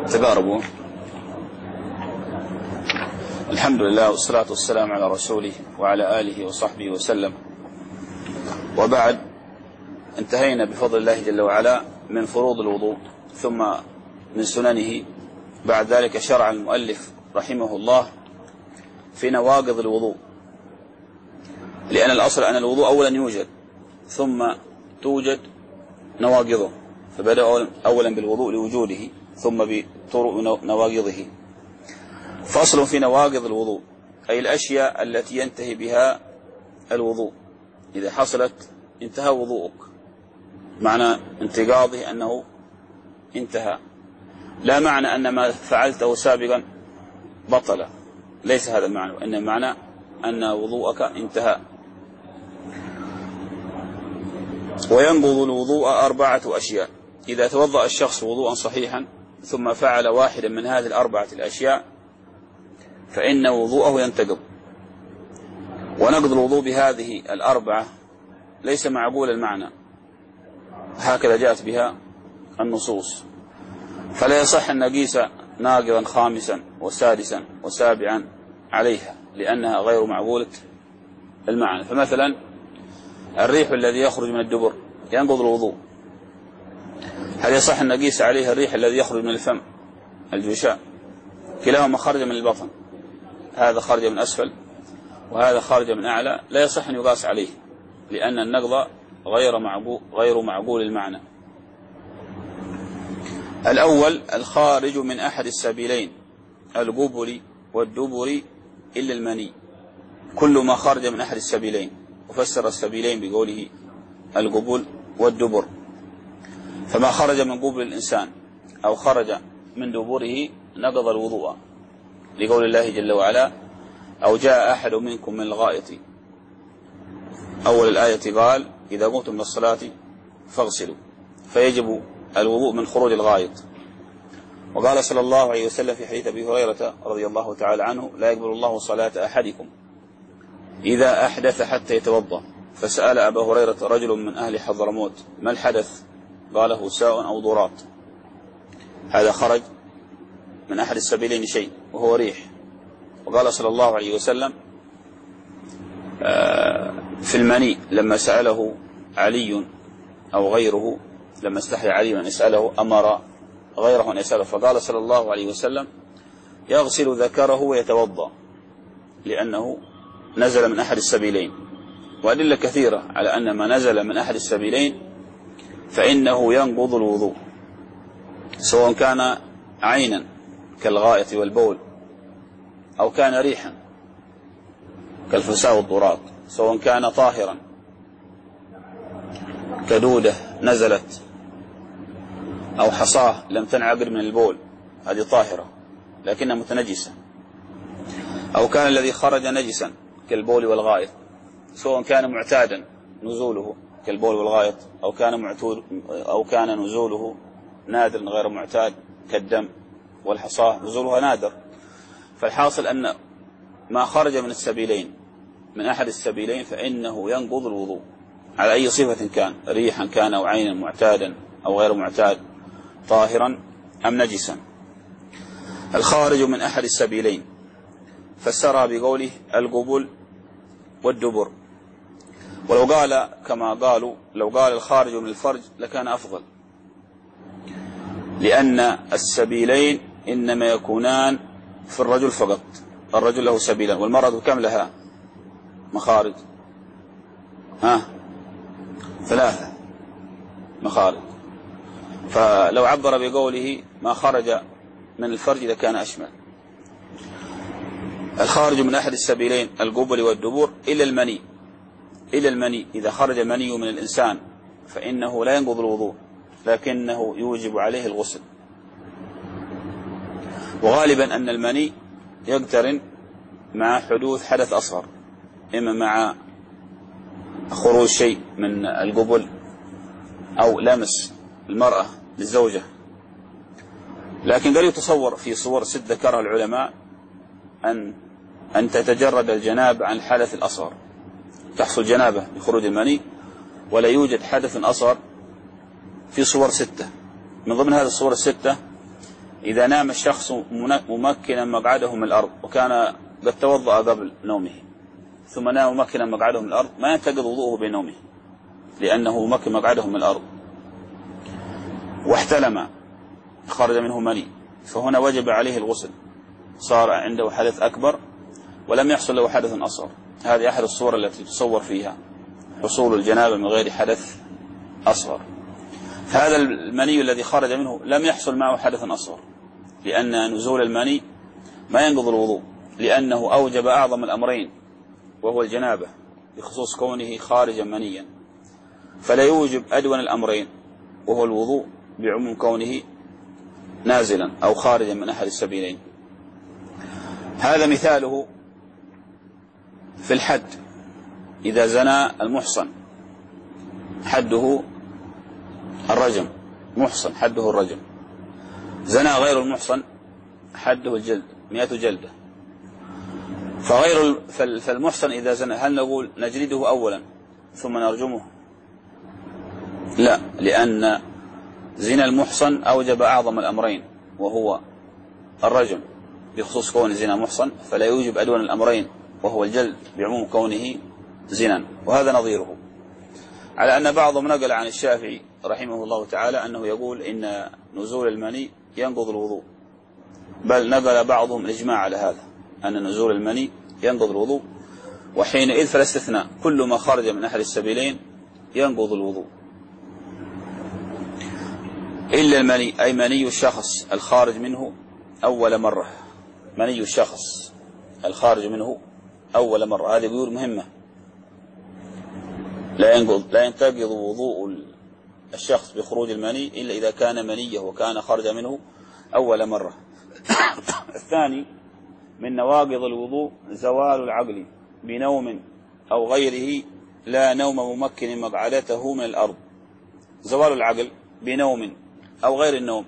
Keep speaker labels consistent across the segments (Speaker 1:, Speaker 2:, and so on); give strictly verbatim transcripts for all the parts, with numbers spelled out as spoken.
Speaker 1: تقاربوا. الحمد لله والصلاة والسلام على رسوله وعلى آله وصحبه وسلم، وبعد. انتهينا بفضل الله جل وعلا من فروض الوضوء ثم من سننه. بعد ذلك شرع المؤلف رحمه الله في نواقض الوضوء، لأن الأصل أن الوضوء أولا يوجد ثم توجد نواقضه، فبدأ أولا بالوضوء لوجوده ثم بطرق نواقضه. فصل في نواقض الوضوء، أي الأشياء التي ينتهي بها الوضوء. إذا حصلت انتهى وضوءك، معنى انتقاضه أنه انتهى، لا معنى أن ما فعلته سابقا بطل، ليس هذا المعنى، وإن المعنى أن وضوءك انتهى. وينقض الوضوء أربعة أشياء. إذا توضأ الشخص وضوءا صحيحا ثم فعل واحدا من هذه الأربعة الأشياء فإن وضوءه ينتقض. ونقض الوضوء بهذه الأربعة ليس معقول المعنى، هكذا جاءت بها النصوص، فلا يصح أن نقيس ناقضا خامسا وسادسا وسابعا عليها، لأنها غير معقولة المعنى. فمثلا الريح الذي يخرج من الدبر ينقض الوضوء، هل يصح أن نقيس عليه الريح الذي يخرج من الفم الجوشاء؟ كلاهما خرج من البطن، هذا خرج من أسفل وهذا خرج من أعلى، لا يصح أن يقاس عليه، لأن النقض غير معقول غير معقول المعنى. الأول الخارج من أحد السبيلين، القبل والدبر إلا المني، كل ما خرج من أحد السبيلين. وفسر السبيلين بقوله القبل والدبر، فما خرج من قبل الإنسان أو خرج من دبره نقض الوضوء، لقول الله جل وعلا أو جاء أحد منكم من الغائط. أول الآية قال إذا قمتم من الصلاة فاغسلوا، فيجب الوضوء من خروج الغائط. وقال صلى الله عليه وسلم في حديث أبي هريرة رضي الله تعالى عنه لا يقبل الله صلاة أحدكم إذا أحدث حتى يتوضأ. فسأل أبا هريرة رجل من أهل حضرموت ما الحدث؟ قال هساء أو ضرات، هذا خرج من أحد السبيلين شيء وهو ريح. وقال صلى الله عليه وسلم في المني لما سأله علي أو غيره، لما استحي علي أن يسأله أمر غيره أن يسأله، فقال صلى الله عليه وسلم يغسل ذكره ويتوضأ، لأنه نزل من أحد السبيلين. وأدلة كثيرة على أن ما نزل من أحد السبيلين فإنه ينقض الوضوء، سواء كان عينا كالغائط والبول أو كان ريحا كالفساء والضراط، سواء كان طاهرا كدودة نزلت أو حصاة لم تنعقد من البول، هذه طاهرة لكنها متنجسة، أو كان الذي خرج نجسا كالبول والغائط، سواء كان معتادا نزوله كالبول والغائط أو كان معتود أو كان نزوله نادر غير معتاد كالدم والحصاة نزولها نادر. فالحاصل أن ما خرج من السبيلين من أحد السبيلين فإنه ينقض الوضوء على أي صفة كان، ريحا كان أو عينا معتادا أو غير معتاد، طاهرا أم نجسا. الخارج من أحد السبيلين فسرها بقوله القبل والدبر. ولو قال كما قالوا لو قال الخارج من الفرج لكان أفضل، لأن السبيلين إنما يكونان في الرجل فقط، الرجل له سبيلان والمرأة كم لها مخارج؟ ها ثلاثة مخارج. فلو عبر بقوله ما خرج من الفرج لكان أشمل. الخارج من أحد السبيلين القبل والدبر إلا المني، إلا المني إذا خرج المني من الإنسان فإنه لا ينقض الوضوء لكنه يوجب عليه الغسل. وغالبا أن المني يقترن مع حدوث حدث أصغر، إما مع خروج شيء من القبل أو لمس المرأة للزوجة. لكن قد يتصور في صور ست ذكرها العلماء أن أن تتجرد الجنابة عن الحدث الأصغر، تحصل جنابة بخروج المني ولا يوجد حدث أصغر في صور ستة. من ضمن هذه الصور الستة إذا نام الشخص ممكنا مقعده من الأرض وكان قد توضأ قبل نومه ثم نام ممكنا مقعده من الأرض ما ينتقض وضوءه بنومه لأنه ممكن مقعده من الأرض، واحتلم خرج منه مني فهنا وجب عليه الغسل، صار عنده حدث أكبر ولم يحصل له حدث أصغر. هذه أحد الصور التي تصور فيها حصول الجنابة من غير حدث أصغر. هذا المني الذي خرج منه لم يحصل معه حدث أصغر، لأن نزول المني ما ينقض الوضوء، لأنه أوجب أعظم الأمرين وهو الجنابة بخصوص كونه خارجا منيا، فلا يوجب أدون الأمرين وهو الوضوء بعموم كونه نازلا أو خارجا من أحد السبيلين. هذا مثاله في الحد، إذا زنى المحصن حده الرجم، محصن حده الرجم، زنى غير المحصن حده الجلد مئة جلدة. فغير فالمحصن إذا زنى هل نقول نجلده أولا ثم نرجمه؟ لا، لأن زنا المحصن أوجب أعظم الأمرين وهو الرجم بخصوص كون زنا محصن، فلا يوجب أدون الأمرين وهو الجلد بعموم كونه زنا. وهذا نظيره، على أن بعضهم نقل عن الشافعي رحمه الله تعالى أنه يقول إن نزول المني ينقض الوضوء، بل نقل بعضهم الإجماع على هذا أن نزول المني ينقض الوضوء، وحينئذ فالاستثناء كل ما خرج من أحد السبيلين ينقض الوضوء إلا المني، أي مني الشخص الخارج منه أول مرة، مني الشخص الخارج منه أول مرة. هذه قيود مهمة، لا ينقض لا ينتقض وضوء الشخص بخروج المني إلا إذا كان منيه وكان خرج منه أول مرة. الثاني من نواقض الوضوء زوال العقل بنوم أو غيره لا نوم ممكن مقعدته من الأرض. زوال العقل بنوم أو غير النوم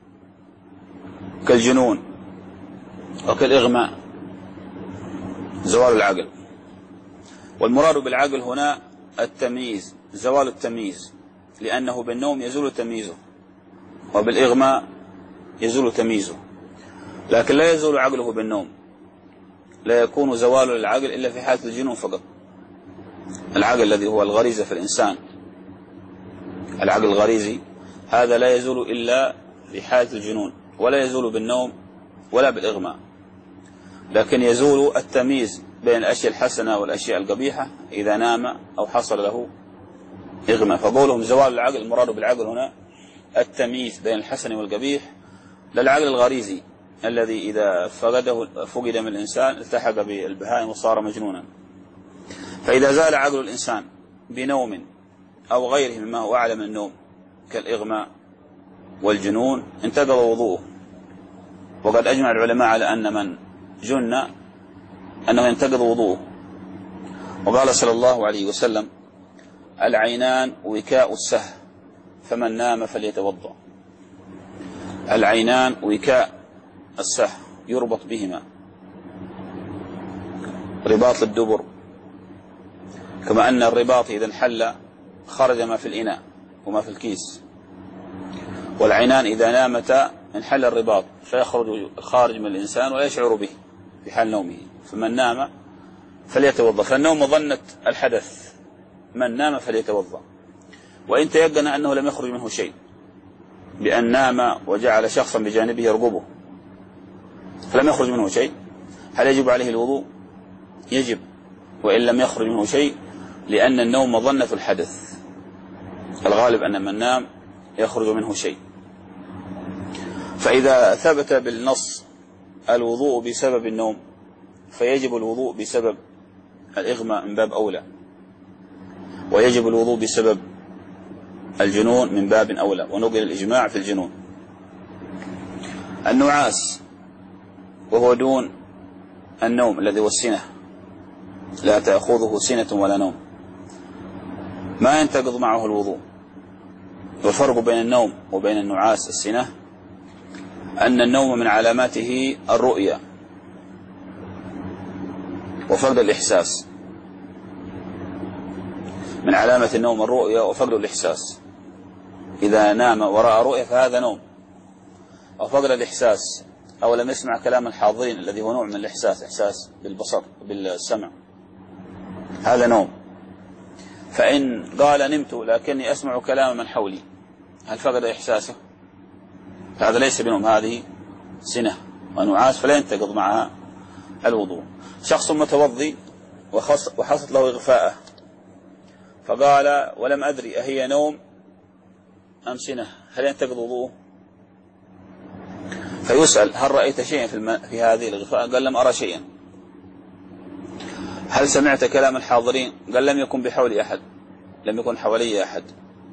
Speaker 1: كالجنون وكالإغماء، زوال العقل. والمراد بالعقل هنا التمييز، زوال التمييز، لأنه بالنوم يزول تمييزه وبالإغماء يزول تمييزه، لكن لا يزول عقله بالنوم، لا يكون زوال العقل إلا في حالة الجنون فقط. العقل الذي هو الغريزة في الإنسان، العقل الغريزي هذا لا يزول إلا في حالة الجنون، ولا يزول بالنوم ولا بالإغماء، لكن يزول التمييز بين الأشياء الحسنة والأشياء القبيحة إذا نام أو حصل له إغماء. فقولهم زوال العقل، المراد بالعقل هنا التمييز بين الحسن والقبيح، للعقل الغريزي الذي إذا فقده فقد من الإنسان التحق بالبهائم وصار مجنونا. فإذا زال عقل الإنسان بنوم أو غيره مما هو أعلى من النوم كالإغماء والجنون انتقض وضوءه. وقد أجمع العلماء على أن من جن أنه ينتقض وضوءه. وقال صلى الله عليه وسلم: العينان وكاء السه فمن نام فليتوضأ. العينان وكاء السه يربط بهما رباط الدبر، كما أن الرباط إذا انحل خرج ما في الإناء وما في الكيس، والعينان إذا نامتا انحل الرباط فيخرج الخارج من الإنسان ولا يشعر به في حال نومه. فمن نام فليتوضأ، فالنوم مظنة الحدث، من نام فليتوضأ. وإن تيقن أنه لم يخرج منه شيء بأن نام وجعل شخصا بجانبه يرقبه فلم يخرج منه شيء، هل يجب عليه الوضوء؟ يجب، وإن لم يخرج منه شيء، لأن النوم مظنة الحدث، الغالب أن من نام يخرج منه شيء. فإذا ثبت بالنص الوضوء بسبب النوم فيجب الوضوء بسبب الإغماء من باب أولى، ويجب الوضوء بسبب الجنون من باب أولى، ونقل الإجماع في الجنون. النعاس وهو دون النوم الذي هو السنة، لا تأخذه سنة ولا نوم، ما ينتقض معه الوضوء. والفرق بين النوم وبين النعاس السنة أن النوم من علاماته الرؤية وفقد الإحساس، من علامة النوم الرؤية وفقد الإحساس. إذا نام ورأى رؤية فهذا نوم. أو فقد الإحساس أو لم يسمع كلام الحاضرين الذي هو نوع من الإحساس، إحساس بالبصر بالسمع، هذا نوم. فإن قال نمت لكني أسمع كلام من حولي، هل فقد إحساسه؟ هذا ليس بنوم، هذه سنة ونعاس فلا ينتقض معها الوضوء. شخص متوضي وحصلت له إغفاءة فقال ولم أدري أهي نوم أم سنة، هل ينتقض وضوءه؟ فيسأل هل رأيت شيئا في, الم... في هذه الإغفاءة؟ قال لم أرى شيئا. هل سمعت كلام الحاضرين؟ قال لم يكن بحولي أحد، لم يكن حولي أحد.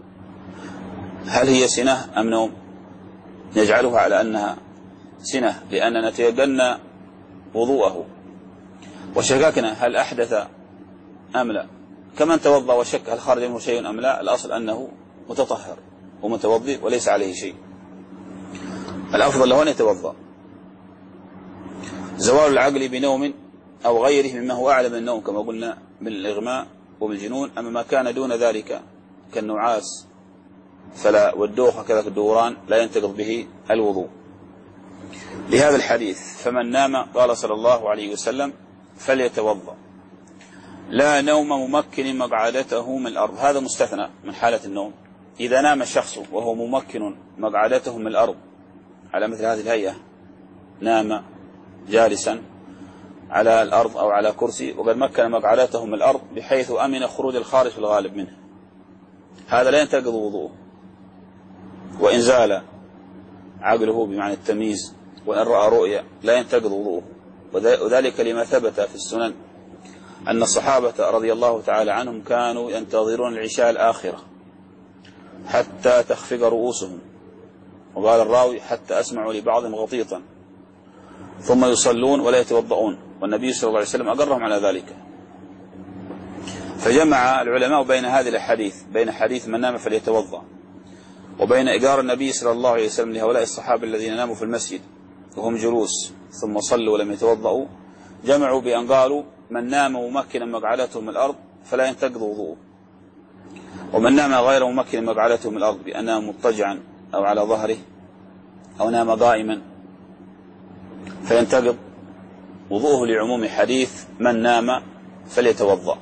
Speaker 1: هل هي سنة أم نوم؟ نجعلها على أنها سنة لأننا نتيقن وضوءه، وشككنا هل أحدث أم لا. كمن توضأ وشك هل خرج منه شيء أم لا، الأصل أنه متطهر ومتوضئ وليس عليه شيء، الأفضل له أن يتوضأ. زوال العقل بنوم أو غيره مما هو أعلى من النوم كما قلنا من الإغماء وبالجنون. أما ما كان دون ذلك كالنعاس فلا، والدوخة كذلك الدوران لا ينتقض به الوضوء. لهذا الحديث فمن نام قال صلى الله عليه وسلم فليتوضأ، لا نوم ممكن مقعدته من الأرض. هذا مستثنى من حالة النوم. إذا نام الشخص وهو ممكن مقعدته من الأرض على مثل هذه الهيئة، نام جالسا على الأرض أو على كرسي وقد مكن مقعدته من الأرض بحيث أمن خروج الخارج في الغالب منه، هذا لا ينتقض وضوءه. وإن زال عقله بمعنى التمييز وإن رأى رؤيا لا ينتقض وضوءه، وذلك لما ثبت في السنن أن الصحابة رضي الله تعالى عنهم كانوا ينتظرون العشاء الآخرة حتى تخفق رؤوسهم، وقال الراوي حتى أسمعوا لبعضهم غطيطا، ثم يصلون ولا يتوضؤون، والنبي صلى الله عليه وسلم أقرهم على ذلك. فجمع العلماء بين هذه الحديث، بين حديث من نام فليتوضأ وبين إقرار النبي صلى الله عليه وسلم لهؤلاء الصحابة الذين ناموا في المسجد وهم جلوس ثم صلوا ولم يتوضؤوا. جمعوا بأن قالوا من نام ممكنا مقعدته من الأرض فلا ينتقض وضوءه، ومن نام غير ممكن مقعدته من الأرض بأن نام مضطجعا أو على ظهره أو نام قائما فينتقض وضوءه لعموم حديث من نام فليتوضأ.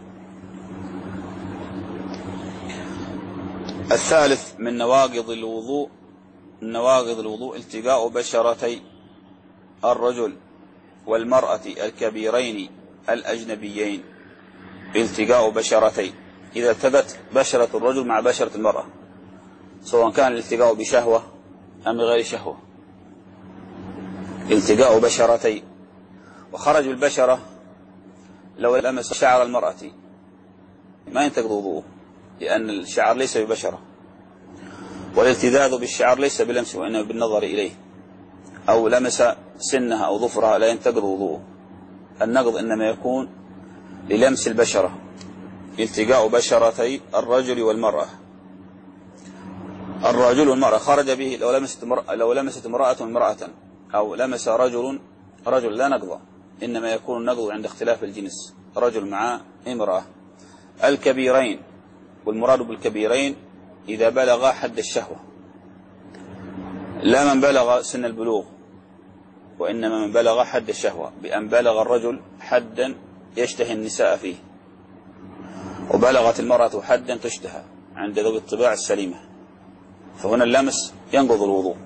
Speaker 1: الثالث من نواقض الوضوء، نواقض الوضوء التقاء بشرتي الرجل والمرأة الكبيرين الأجنبيين. التقاء بشرتي، إذا التقت بشرة الرجل مع بشرة المرأة، سواء كان الالتقاء بشهوة أم بغير شهوة، التقاء بشرتي. وخرج البشرة لو لمس شعر المرأة ما ينتقض وضوءه، لأن الشعر ليس ببشرة، والالتذاذ بالشعر ليس بلمس وإنما بالنظر إليه، أو لمس سنها أو ظفرها لا ينتقض وضوءه. النقض إنما يكون للمس البشرة. التقاء بشرتي الرجل والمرأة، الرجل والمرأة خرج به لو لمست امرأة، لو لمست امرأة امرأة أو لمس رجل رجل لا نقض، إنما يكون النقض عند اختلاف الجنس، رجل مع امرأة. الكبيرين، والمراد بالكبيرين إذا بلغ حد الشهوة، لا من بلغ سن البلوغ، وإنما من بلغ حد الشهوة، بأن بلغ الرجل حدا يشتهي النساء فيه، وبلغت المرأة حدا تشتهى عند ذوي الطباع السليمة، فهنا اللمس ينقض الوضوء.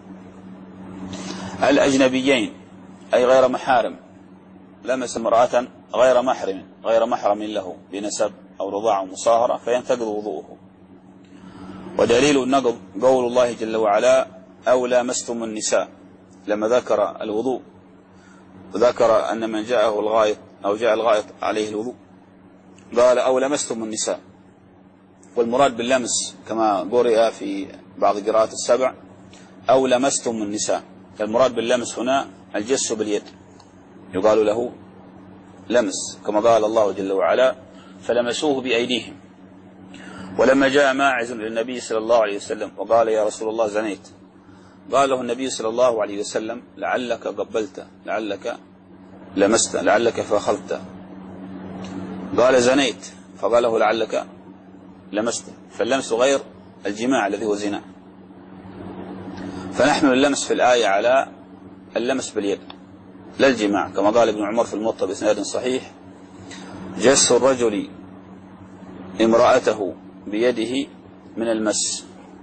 Speaker 1: الأجنبيين أي غير محارم، لمس امرأة غير محرم غير محرم له بنسب أو رضاعة ومصاهرة فينتقض وضوءه. ودليل النقض قول الله جل وعلا أو لامستم النساء، لما ذكر الوضوء وذكر أن من جاءه الغائط أو جاء الغائط عليه الوضوء قال أو لمستم النساء، والمراد باللمس كما قرئ في بعض قراءات السبع أو لمستم النساء، المراد باللمس هنا الجس باليد، يقال له لمس كما قال الله جل وعلا فلمسوه بأيديهم. ولما جاء ماعز للنبي صلى الله عليه وسلم وقال يا رسول الله زنيت، قال له النبي صلى الله عليه وسلم لعلك قبلت، لعلك لمست، لعلك فأخذت. قال زنيت، فقال له لعلك لمست، فاللمس غير الجماع الذي هو زنا. فنحمل اللمس في الآية على اللمس باليد لا الجماع، كما قال ابن عمر في الموطأ بإسناد صحيح: جس الرجل امرأته بيده من المس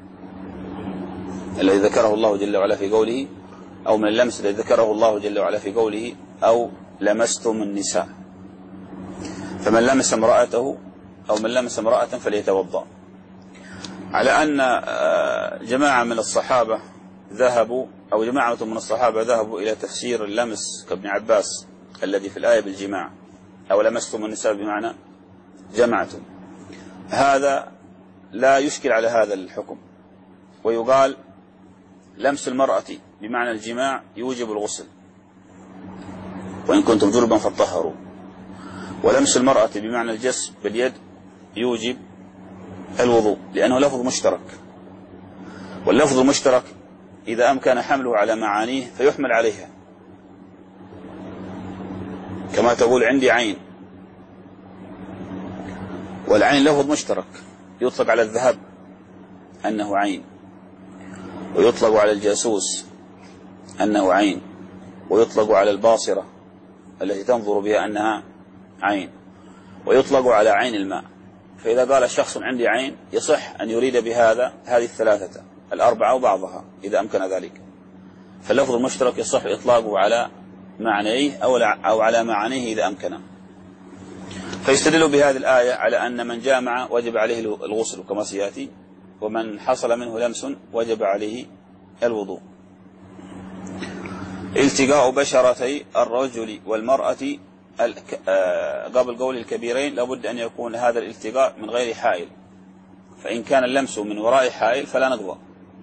Speaker 1: الذي ذكره الله جل وعلا في قوله، أو من اللمس الذي ذكره الله جل وعلا في قوله: أو لمستم النساء. فمن لمس امرأته أو من لمس امرأة فليتوضأ. على أن جماعة من الصحابة ذهبوا أو جماعة من الصحابة ذهبوا إلى تفسير اللمس كابن عباس الذي في الآية بالجماع، أو لمستم النساء بمعنى جمعتم. هذا لا يشكل على هذا الحكم، ويقال لمس المرأة بمعنى الجماع يوجب الغسل وإن كنتم جنبا فطهروا، ولمس المرأة بمعنى الجس باليد يوجب الوضوء، لأنه لفظ مشترك، واللفظ المشترك إذا أمكن حمله على معانيه فيحمل عليها، كما تقول عندي عين، والعين لفظ مشترك يطلق على الذهب أنه عين، ويطلق على الجاسوس أنه عين، ويطلق على الباصرة التي تنظر بها أنها عين، ويطلق على عين الماء. فإذا قال الشخص عندي عين يصح أن يريد بهذا هذه الثلاثة الأربعة وبعضها إذا أمكن ذلك، فاللفظ المشترك يصح إطلاقه على معنيه أو على معانيه إذا أمكن. فيستدل بهذه الآية على أن من جامع وجب عليه الغسل كما سيأتي، ومن حصل منه لمس وجب عليه الوضوء. التقاء بشرتي الرجل والمرأة قبل قول الكبيرين لابد أن يكون هذا الالتقاء من غير حائل، فإن كان اللمس من وراء حائل فلا نقضى،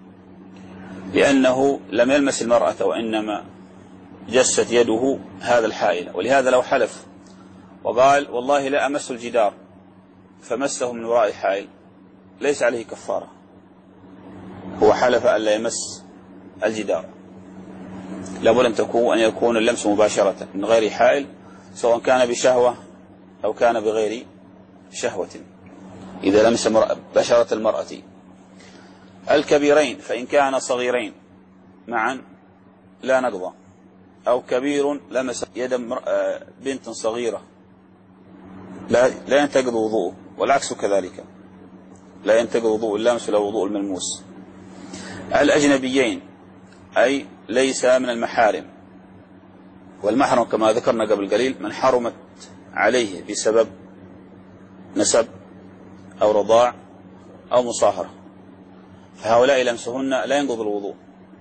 Speaker 1: لأنه لم يلمس المرأة وإنما جست يده هذا الحائل. ولهذا لو حلف وقال والله لا أمس الجدار فمسه من وراء حائل ليس عليه كفارة، هو حلف أن لا يمس الجدار، لابد أن تكون أن يكون اللمس مباشرة من غير حائل، سواء كان بشهوة أو كان بغير شهوة، إذا لمس بشرة المرأة. الكبيرين فإن كان صغيرين معا لا نقضى، أو كبير لمس يد بنت صغيرة لا لا ينتقض وضوءه، والعكس كذلك لا ينتقض وضوء اللامس ولا وضوء الملموس. الأجنبيين أي ليس من المحارم، والمحرم كما ذكرنا قبل قليل من حرمت عليه بسبب نسب أو رضاع أو مصاهرة، فهؤلاء لمسهن لا ينقض الوضوء،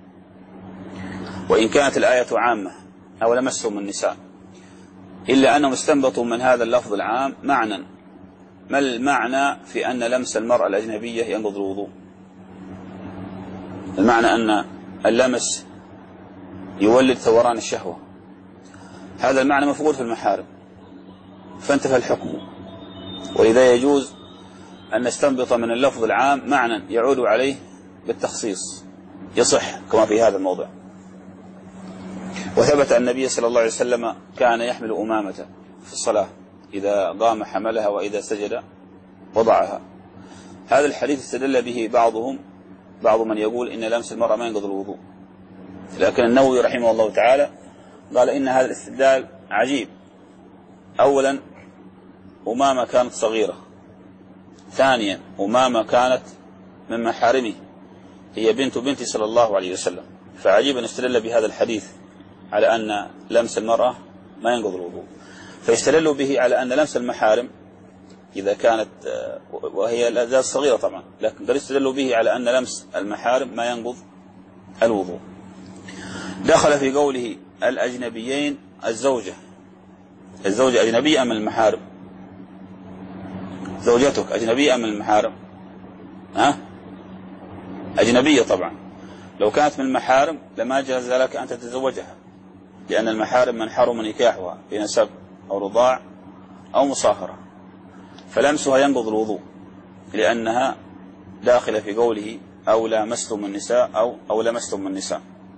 Speaker 1: وإن كانت الآية عامة أو لمسهم النساء، إلا أنهم استنبطوا من هذا اللفظ العام معنى. ما المعنى في أن لمس المرأة الأجنبية ينقض الوضوء؟ المعنى أن اللمس يولد ثوران الشهوة، هذا المعنى مفقود في المحارم فانتفى الحكم، ولذا يجوز أن نستنبط من اللفظ العام معنى يعود عليه بالتخصيص يصح كما في هذا الموضع. وثبت أن النبي صلى الله عليه وسلم كان يحمل أمامة في الصلاة، إذا قام حملها وإذا سجد وضعها. هذا الحديث استدل به بعضهم بعض من يقول إن لمس المرأة ما ينقض الوضوء، لكن النووي رحمه الله تعالى قال إن هذا الاستدلال عجيب. أولا أمامة كانت صغيرة، ثانيا أمامة كانت من محارمه، هي بنت بنت صلى الله عليه وسلم، فعجيب أن استدل بهذا الحديث على أن لمس المرأة ما ينقض الوضوء. فيستدل به على أن لمس المحارم إذا كانت وهي لا زالت صغيرة طبعا، لكن قد يستدل به على أن لمس المحارم ما ينقض الوضوء. دخل في قوله الأجنبيين الزوجة، الزوجة أجنبية من المحارم؟ زوجتك أجنبية من المحارم؟ ها؟ أجنبية طبعا، لو كانت من المحارم لما جاز لك أن تتزوجها، لأن المحارم من حرم نكاحها بنسب أو رضاع أو مصاهرة، فلمسها ينقض الوضوء لأنها داخلة في قوله أو لامستم النساء أو أو لمستم النساء.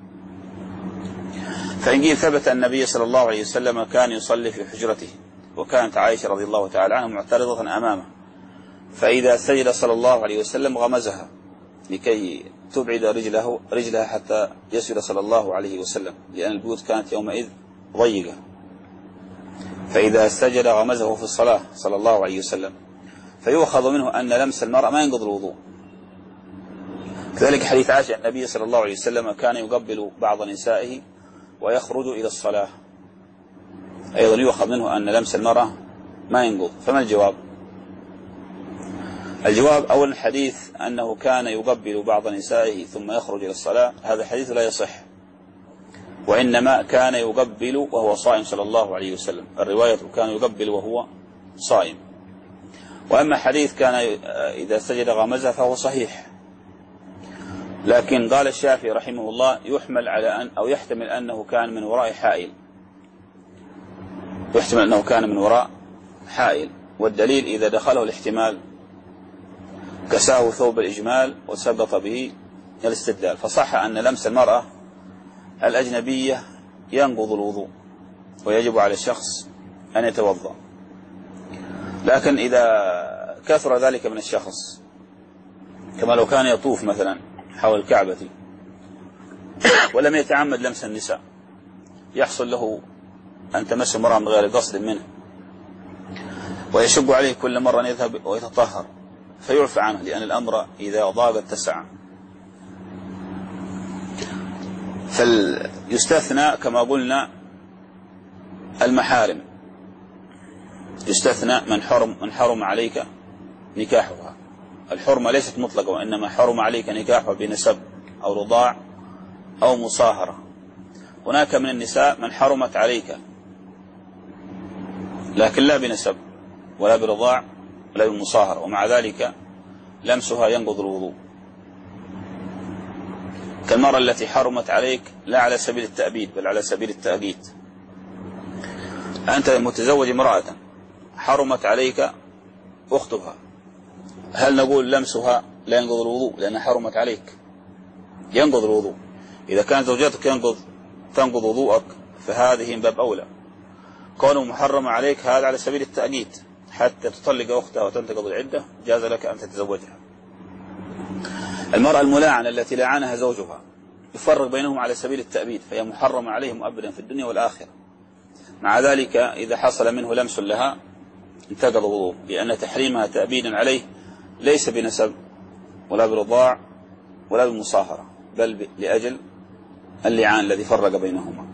Speaker 1: فإن قيل ثبت أن النبي صلى الله عليه وسلم كان يصلي في حجرته، وكانت عائشة رضي الله تعالى عنها معترضة أمامه، فإذا سجد صلى الله عليه وسلم غمزها لكي تبعد رجله رجلها حتى يسجد صلى الله عليه وسلم، لأن البيوت كانت يومئذ ضيقة، فإذا سجد غمزه في الصلاة صلى الله عليه وسلم، فيؤخذ منه أن لمس المرأة ما ينقض الوضوء. كذلك حديث عائشة النبي صلى الله عليه وسلم كان يقبل بعض نسائه ويخرج إلى الصلاة، أيضا يؤخذ منه أن لمس المرأة ما ينقض. فما الجواب؟ الجواب أول الحديث أنه كان يقبل بعض نسائه ثم يخرج إلى الصلاة، هذا حديث لا يصح، وإنما كان يقبل وهو صائم صلى الله عليه وسلم، الرواية كان يقبل وهو صائم. وأما حديث كان إذا سجد غمزه فهو صحيح، لكن قال الشافعي رحمه الله يحمل على أن أو يحتمل أنه كان من وراء حائل، يحتمل أنه كان من وراء حائل، والدليل إذا دخله الاحتمال كساه ثوب الإجمال وسقط به الاستدلال. فصح أن لمس المرأة الأجنبية ينقض الوضوء ويجب على الشخص أن يتوضأ، لكن إذا كثر ذلك من الشخص كما لو كان يطوف مثلا حول الكعبة ولم يتعمد لمس النساء، يحصل له أن تمس امرأة من غير قصد منه ويشق عليه كل مرة أن يذهب ويتطهر، فيعفى عنه، لأن الأمر إذا ضاق اتسع. فيستثنى كما قلنا المحارم، يستثنى من حرم من حرم عليك نكاحها. الحرمة ليست مطلقة، وإنما حرم عليك نكاحها بنسب أو رضاع أو مصاهرة. هناك من النساء من حرمت عليك لكن لا بنسب ولا برضاع ولا بالمصاهرة، ومع ذلك لمسها ينقض الوضوء، كالمرأة التي حرمت عليك لا على سبيل التأبيد بل على سبيل التأكيد. أنت متزوج امرأة حرمت عليك أختها، هل نقول لمسها لا ينقض الوضوء لأنها حرمت عليك؟ ينقض الوضوء. إذا كانت زوجتك ينقض تنقض وضوءك فهذه من باب أولى. كونه محرم عليك هذا على سبيل التأكيد، حتى تطلق أختها وتنتقض العدة جاز لك أن تتزوجها. المرأة الملاعنة التي لعنها زوجها يفرق بينهم على سبيل التأبيد، فهي محرمة عليهم أبدا في الدنيا والآخرة. مع ذلك إذا حصل منه لمس لها انتقض وضوء، لأن تحريمها تأبيدا عليه ليس بنسب ولا برضاع ولا بالمصاهرة، بل لأجل اللعان الذي فرق بينهما.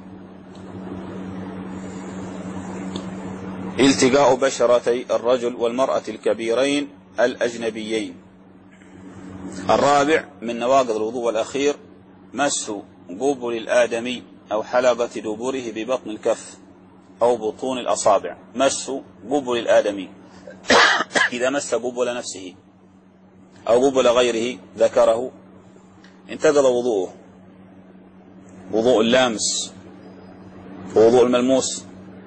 Speaker 1: التقاء بشرتي الرجل والمرأة الكبيرين الأجنبيين. الرابع من نواقض الوضوء والأخير مس قبل الآدمي أو حلقة دبره ببطن الكف أو بطون الأصابع. مس قبل الآدمي إذا مس قبل نفسه أو قبل غيره ذكره انتقض وضوءه. وضوء اللامس ووضوء الملموس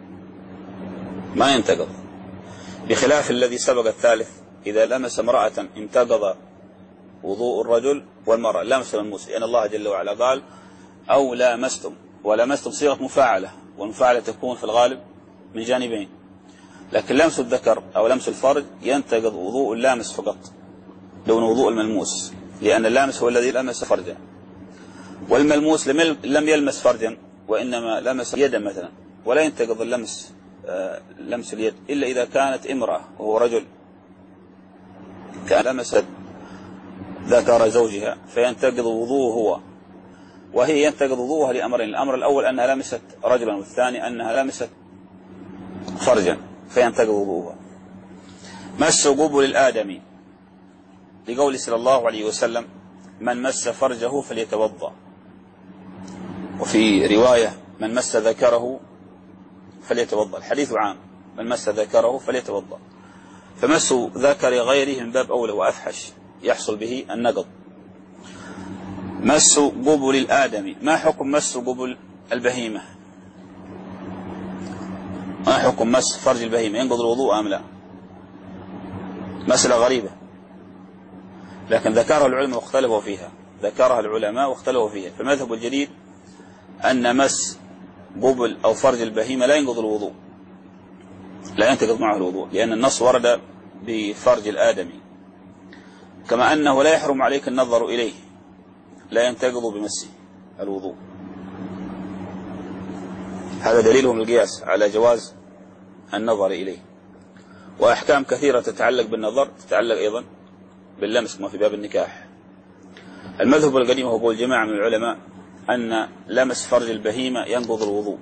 Speaker 1: ما ينتقض، بخلاف الذي سبق الثالث إذا لمس امرأة انتقض وضوء الرجل والمرأة لامس الملموس، لأن الله جل وعلا قال أو لامستم، ولامستم صيغة مفاعلة، والمفاعلة تكون في الغالب من جانبين، لكن لمس الذكر أو لمس الفرج ينتقض وضوء اللامس فقط دون وضوء الملموس، لأن اللامس هو الذي لمس فرجا، والملموس لم يلمس فرجا وإنما لمس يدا مثلا، ولا ينتقض اللمس آه لمس اليد إلا إذا كانت امرأة وهو رجل، كان لمست ذكر زوجها فينتقض وضوءه هو، وهي ينتقض وضوءها لأمرين: الأمر الأول أنها لمست رجلا، والثاني أنها لمست فرجا فينتقض وضوءها. مس قبل الآدمي لقول صلى الله عليه وسلم من مس فرجه فليتوضأ، وفي رواية من مس ذكره فليتوضأ. الحديث عام، من مس ذكره فليتوضأ، فمس ذكر غيره من باب أولى وأفحش يحصل به النقض. مس قبل الآدمي، ما حكم مس قبل البهيمة؟ ما حكم مس فرج البهيمة؟ ينقض الوضوء أم لا؟ مسألة غريبة، لكن ذكرها العلماء واختلفوا فيها، ذكرها العلماء واختلفوا فيها. فالمذهب الجديد أن مس قبل أو فرج البهيمة لا ينقض الوضوء، لا ينتقض معه الوضوء، لأن النص ورد بفرج الآدمي. كما أنه لا يحرم عليك النظر إليه لا ينتقض بمسه الوضوء. هذا دليلهم القياس على جواز النظر إليه. وأحكام كثيرة تتعلق بالنظر تتعلق أيضا باللمس كما في باب النكاح. المذهب القديم هو قول جماعة من العلماء أن لمس فرج البهيمة ينقض الوضوء.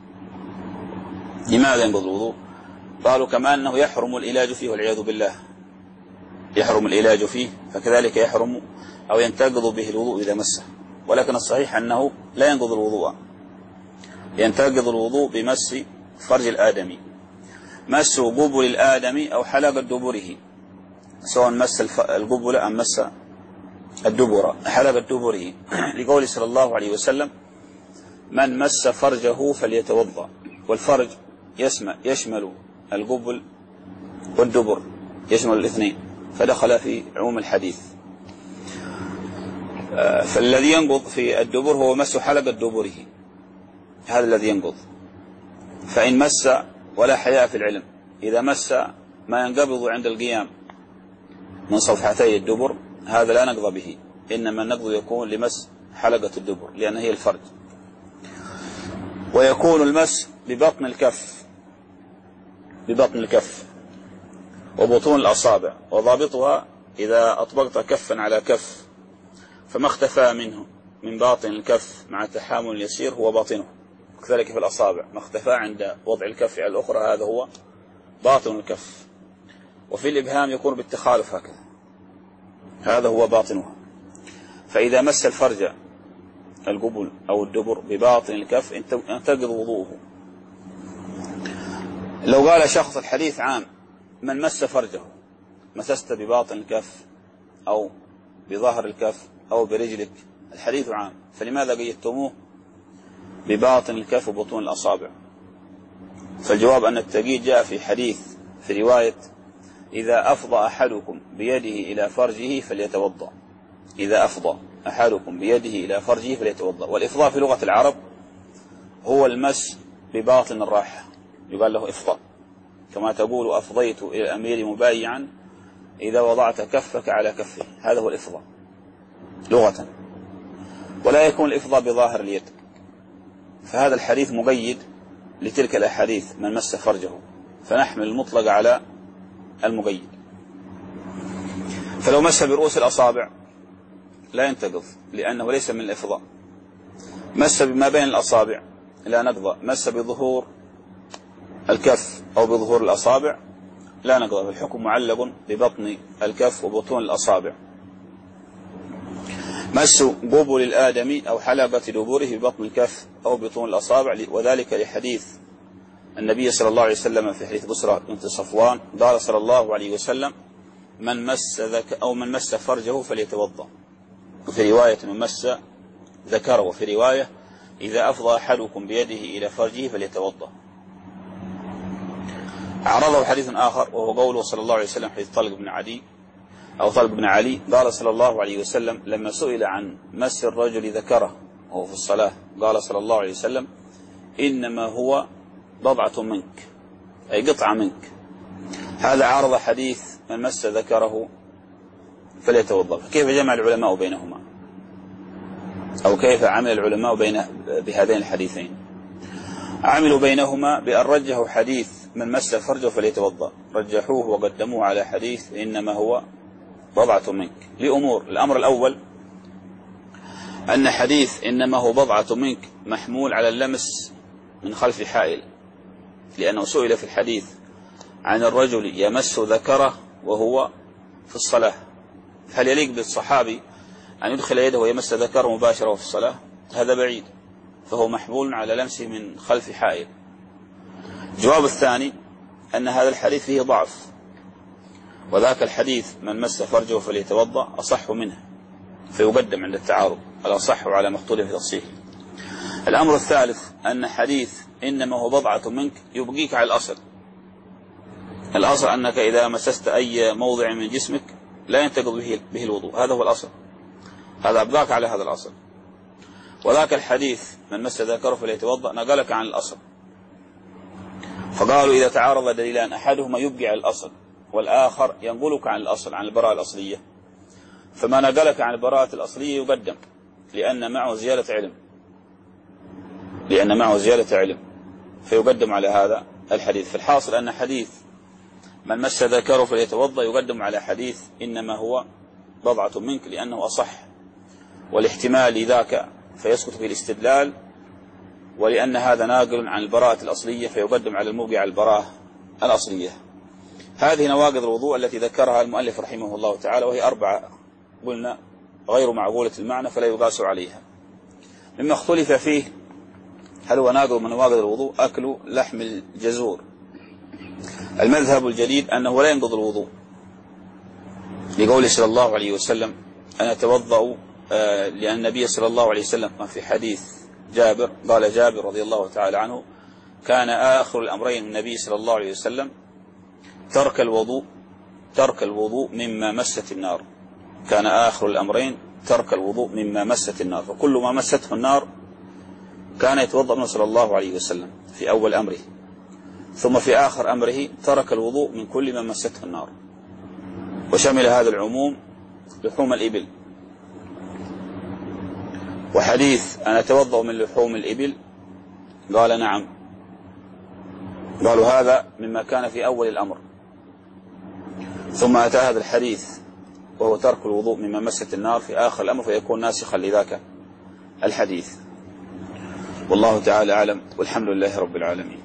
Speaker 1: لماذا ينقض الوضوء؟ قالوا كما أنه يحرم العلاج فيه والعياذ بالله، يحرم العلاج فيه فكذلك يحرم أو ينتقض به الوضوء إذا مسه. ولكن الصحيح أنه لا ينقض الوضوء، ينتقض الوضوء بمس فرج الآدمي، مس قبل الآدمي أو حلقة دبره، سواء مس القبل أم مس الدبر حلقة دبره، لقوله صلى الله عليه وسلم من مس فرجه فليتوضأ. والفرج يسمع يشمل القبل والدبر، يشمل الاثنين، فدخل في عموم الحديث. فالذي ينقض في الدبر هو مس حلقة دبره، هذا الذي ينقض. فإن مس ولا حياء في العلم، إذا مس ما ينقبض عند القيام من صفحتي الدبر هذا لا نقض به، إنما النقض يكون لمس حلقة الدبر لأن هي الفرج. ويكون المس ببطن الكف، ببطن الكف وبطون الأصابع، وضابطها إذا أطبقت كفا على كف فما اختفى منه من باطن الكف مع تحامل يسير هو باطنه، كذلك في الأصابع ما اختفى عند وضع الكف على الأخرى هذا هو باطن الكف. وفي الإبهام يكون بالتخالف هكذا، هذا هو باطنه. فإذا مس الفرج القبل أو الدبر بباطن الكف ينتقض وضوءه. لو قال شخص الحديث عام من مس فرجه، مسست بباطن الكف أو بظهر الكف أو برجلك، الحديث عام، فلماذا قيدتموه بباطن الكف وبطون الأصابع؟ فالجواب أن التقييد جاء في حديث في رواية إذا أفضى أحدكم بيده إلى فرجه فليتوضأ، إذا أفضى أحدكم بيده إلى فرجه فليتوضأ. والإفضاء في لغة العرب هو المس بباطن الراحة، يقال له إفضاء، كما تقول أفضيت إلى الأمير مبايعا إذا وضعت كفك على كفه، هذا هو الإفضاء لغة. ولا يكون الإفضاء بظاهر اليد، فهذا الحديث مقيد لتلك الأحاديث من مس فرجه، فنحمل المطلق على المقيد. فلو مس برؤوس الأصابع لا ينتقض لأنه ليس من الإفضاء. مس بما بين الأصابع لا نقضى، مس بظهور الكف أو بظهور الأصابع لا نقضى، فالحكم معلق ببطن الكف وبطون الأصابع. مس قبل الآدمي أو حلقة دبره ببطن الكف أو بطون الأصابع، وذلك لحديث النبي صلى الله عليه وسلم في حديث بسرى بنت صفوان قال صلى الله عليه وسلم من مس ذك أو من مس فرجه فليتوضأ، وفي رواية من مس ذكره، وفي رواية إذا أفضى أحدكم بيده إلى فرجه فليتوضأ. عرضه حديث آخر وهو قوله صلى الله عليه وسلم حديث طلق بن عدي أو طلق بن علي قال صلى الله عليه وسلم لما سئل عن مس الرجل ذكره وهو في الصلاة قال صلى الله عليه وسلم إنما هو بضعة منك، أي قطعة منك. هذا عارض حديث من مس ذكره فليتوضأ. كيف جمع العلماء بينهما، أو كيف عمل العلماء بين بهذين الحديثين؟ عملوا بينهما بأن رجحوا حديث من مس فرجه فليتوضأ، رجحوه وقدموه على حديث إنما هو بضعة منك لأمور. الأمر الأول أن حديث إنما هو بضعة منك محمول على اللمس من خلف حائل، لأنه سئل في الحديث عن الرجل يمس ذكره وهو في الصلاة، هل يليق بالصحابي أن يدخل يده ويمس ذكره مباشرة في الصلاة؟ هذا بعيد، فهو محمول على لمسه من خلف حائل. الجواب الثاني أن هذا الحديث فيه ضعف، وذاك الحديث من مس فرجه فليتوضأ أصح منه، فيقدم عند التعارض الأصح على ما اختلف في تصحيحه. الأمر الثالث أن حديث إنما هو بضعة منك يبقيك على الأصل. الأصل أنك إذا مسست أي موضع من جسمك لا ينتقض به, به الوضوء، هذا هو الأصل، هذا أبقاك على هذا الأصل. وذاك الحديث من مس ذكره فليتوضأ نقلك عن الأصل. فقالوا إذا تعارض دليلان أحدهما يبقي على الأصل والآخر ينقلك عن الأصل، عن البراءة الأصلية، فما نقلك عن البراءة الأصلية يقدم، لأن معه زيادة علم لأن معه زيادة علم فيقدم على هذا الحديث. في الحاصل أن حديث من مس ذكره فليتوضأ يقدم على حديث إنما هو بضعة منك، لأنه أصح، والاحتمال لذاك فيسقط في الاستدلال، ولأن هذا ناقل عن البراءة الأصلية فيقدم على الموقع على البراءة الأصلية. هذه نواقض الوضوء التي ذكرها المؤلف رحمه الله تعالى، وهي أربعة قلنا غير معقولة المعنى فلا يقاس عليها. مما اختلف فيه هل هو ناقض من نواقض الوضوء أكل لحم الجزور. المذهب الجديد أنه لا ينقض الوضوء، لقوله صلى الله عليه وسلم أنا أتوضأ، لأن النبي صلى الله عليه وسلم في حديث جابر قال جابر رضي الله تعالى عنه كان آخر الأمرين من النبي صلى الله عليه وسلم ترك الوضوء ترك الوضوء مما مست النار. كان آخر الأمرين ترك الوضوء مما مست النار، فكل ما مسته النار كان يتوضأ منه صلى الله عليه وسلم في أول أمره، ثم في آخر أمره ترك الوضوء من كل ما مسته النار. وشمل هذا العموم لحوم الإبل. وحديث أنا أتوضأ من لحوم الإبل قال نعم، قالوا هذا مما كان في أول الأمر، ثم أتى هذا الحديث وهو ترك الوضوء مما مست النار في آخر الأمر فيكون ناسخا لذاك الحديث. والله تعالى أعلم، والحمد لله رب العالمين.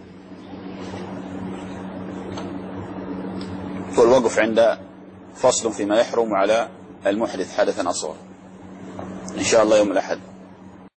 Speaker 1: والوقف عند فصل فيما يحرم على المحدث حدثا أصغر إن شاء الله يوم الأحد.